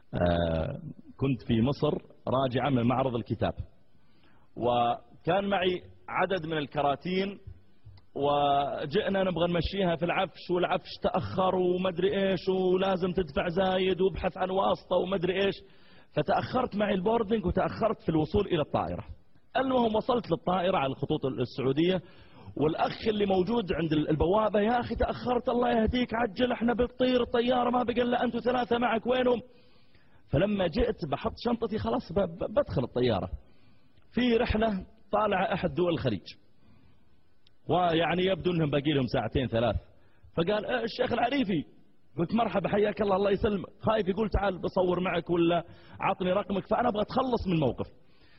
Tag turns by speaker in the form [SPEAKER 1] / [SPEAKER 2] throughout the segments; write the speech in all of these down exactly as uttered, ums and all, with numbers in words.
[SPEAKER 1] آه كنت في مصر راجعا من معرض الكتاب، وكان معي عدد من الكراتين، وجئنا نبغى نمشيها في العفش، والعفش تأخر ومدري ايش، ولازم تدفع زايد وابحث عن واسطة ومدري ايش، فتأخرت معي البوردنج وتأخرت في الوصول إلى الطائرة. المهم وصلت للطائرة على الخطوط السعودية، والأخ اللي موجود عند البوابة: يا أخي تأخرت الله يهديك، عجل احنا بنطير الطيارة ما بقى إلا أنتوا ثلاثة معك، وينهم؟ فلما جئت بحط شنطتي خلاص بدخل الطيارة، في رحلة طالع أحد دول الخليج، ويعني يبدو أنهم باقي لهم ساعتين ثلاث، فقال اه الشيخ العريفي. قلت مرحبا حياك الله الله يسلمك. خايف يقول تعال بصور معك ولا عطني رقمك، فأنا أبغى أتخلص من الموقف.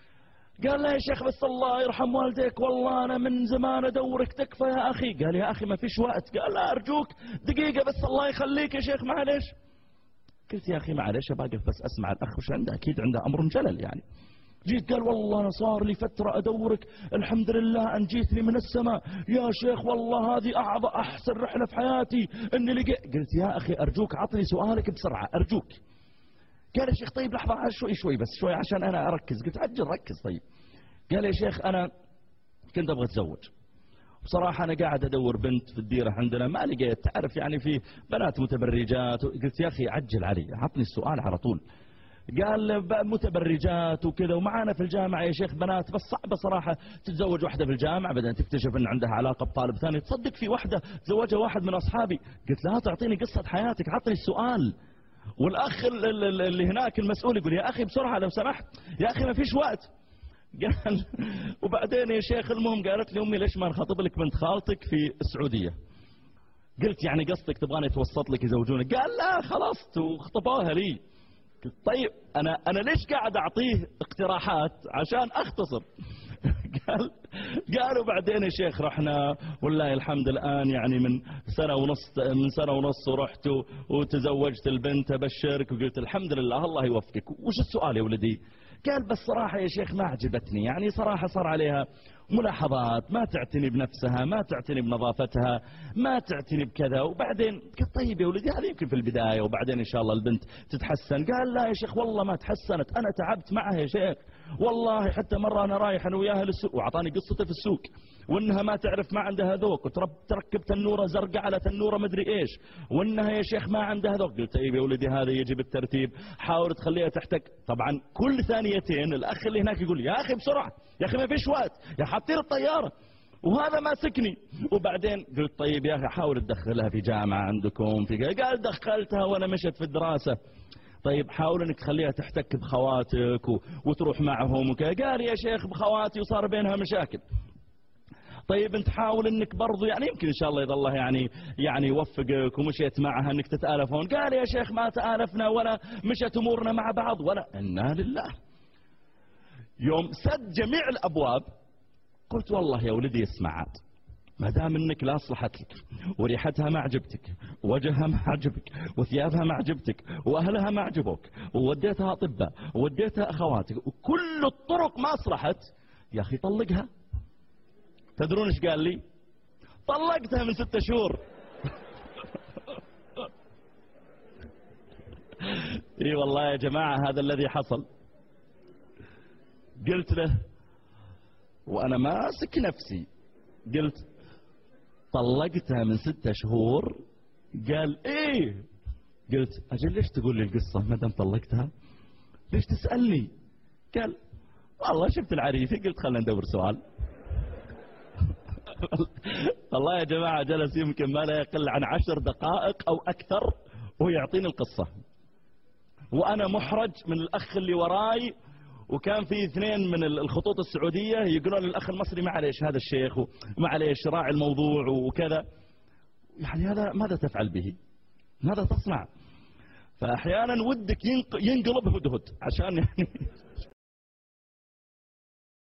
[SPEAKER 1] قال لا يا شيخ بس الله يرحم والديك، والله أنا من زمان أدورك تكفى يا أخي. قال يا أخي ما فيش وقت. قال لا أرجوك دقيقة بس الله يخليك يا شيخ معلش. قلت يا أخي معلش باقف بس أسمع الأخ وش عنده، أكيد عنده أمر جلل يعني. جيت قال والله أنا صار لي فترة أدورك، الحمد لله أن جيتني من السماء يا شيخ، والله هذه أعظم أحسن رحلة في حياتي إني لقيت. قلت يا أخي أرجوك عطني سؤالك بسرعة أرجوك. قال يا شيخ طيب لحظة شوي شوي بس شوي عشان أنا أركز. قلت عجل ركز طيب. قال يا شيخ أنا كنت أبغى أتزوج، بصراحة أنا قاعد أدور بنت في الديرة عندنا ما لقيت، تعرف يعني في بنات متبرجات. قلت يا أخي عجل علي عطني السؤال على طول. قال متبرجات وكذا، ومعانا في الجامعة يا شيخ بنات، بس صعبة صراحة تتزوج واحدة في الجامعة بعدين تكتشف أن عندها علاقة بطالب ثاني. تصدق في واحدة تزوجها واحد من أصحابي. قلت لا تعطيني قصة حياتك عطني السؤال. والأخ اللي هناك المسؤول يقول يا أخي بسرعة لو سمحت يا أخي ما فيش وقت. قال وبعدين يا شيخ المهم قالت لي أمي ليش ما نخاطب لك بنت خالتك في السعودية. قلت يعني قصدك تبغاني يتوسط لك يزوجونك؟ قال لا خلاص وخطبوها لي. قلت طيب أنا أنا ليش قاعد أعطيه اقتراحات عشان أختصر؟ قال قالوا بعدين يا شيخ رحنا والله الحمد الآن يعني من سنة ونص من سنة ونص ورحت وتزوجت البنت أبشرك. وقلت الحمد لله الله يوفقك. وش السؤال يا ولدي؟ قال بس صراحة يا شيخ ما عجبتني، يعني صراحة صار عليها ملاحظات، ما تعتني بنفسها، ما تعتني بنظافتها، ما تعتني بكذا. وبعدين قلت طيب يا ولدي هذا يمكن في البداية وبعدين إن شاء الله البنت تتحسن. قال لا يا شيخ والله ما تحسنت، أنا تعبت معها يا شيخ والله، حتى مرة أنا رايح أنا وياها للسوق وعطاني قصته في السوق وإنها ما تعرف ما عندها ذوق، وتركب تنورة زرقاء على تنورة مدري إيش، وإنها يا شيخ ما عندها ذوق. قلت طيب يا ولدي هذا يجي بالترتيب، حاول تخليها تحتك. طبعا كل ثانيتين الأخ اللي هناك يقول يا أخي بسرعة يا أخي ما فيش وقت يا حطير الطيارة، وهذا ماسكني. وبعدين قلت طيب يا أخي حاول تدخلها في جامعة عندكم في. قال دخلتها وأنا مشت في الدراسة. طيب حاول انك تخليها تحتك بخواتك و... وتروح معهم وكذا. قال يا شيخ بخواتي وصار بينها مشاكل. طيب انت حاول انك برضو يعني يمكن ان شاء الله يظل الله يعني يعني يوفقك ومشيت معها انك تتآلفون. قال يا شيخ ما تآلفنا ولا مشت امورنا مع بعض ولا. انا لله. يوم سد جميع الابواب قلت والله يا ولدي اسمع عاد، ما دام انك لا اصلحت لك وريحتها ما عجبتك ووجهها ما عجبك وثيابها ما عجبتك واهلها ما عجبوك ووديتها اطباء ووديتها اخواتك وكل الطرق ما اصلحت، يا اخي طلقها. تدرون ايش قال لي؟ طلقتها من ستة شهور. اي والله يا جماعة هذا الذي حصل. قلت له وانا ماسك نفسي قلت طلقتها من ستة شهور؟ قال ايه. قلت اجل ليش تقول لي القصة ما دام طلقتها؟ ليش تسألني؟ قال والله شفت العريفي قلت خلنا ندور سؤال. والله يا جماعة جلس يمكن ما لا يقل عن عشر دقائق او اكثر وهو يعطيني القصة، وانا محرج من الاخ اللي وراي، وكان في اثنين من الخطوط السعودية يقولون للأخ المصري معليش هذا الشيخ ومعليش راعي الموضوع وكذا. يعني هذا ماذا تفعل به؟ ماذا تصنع؟ فأحيانا ودك ينقلب هدهد عشان يعني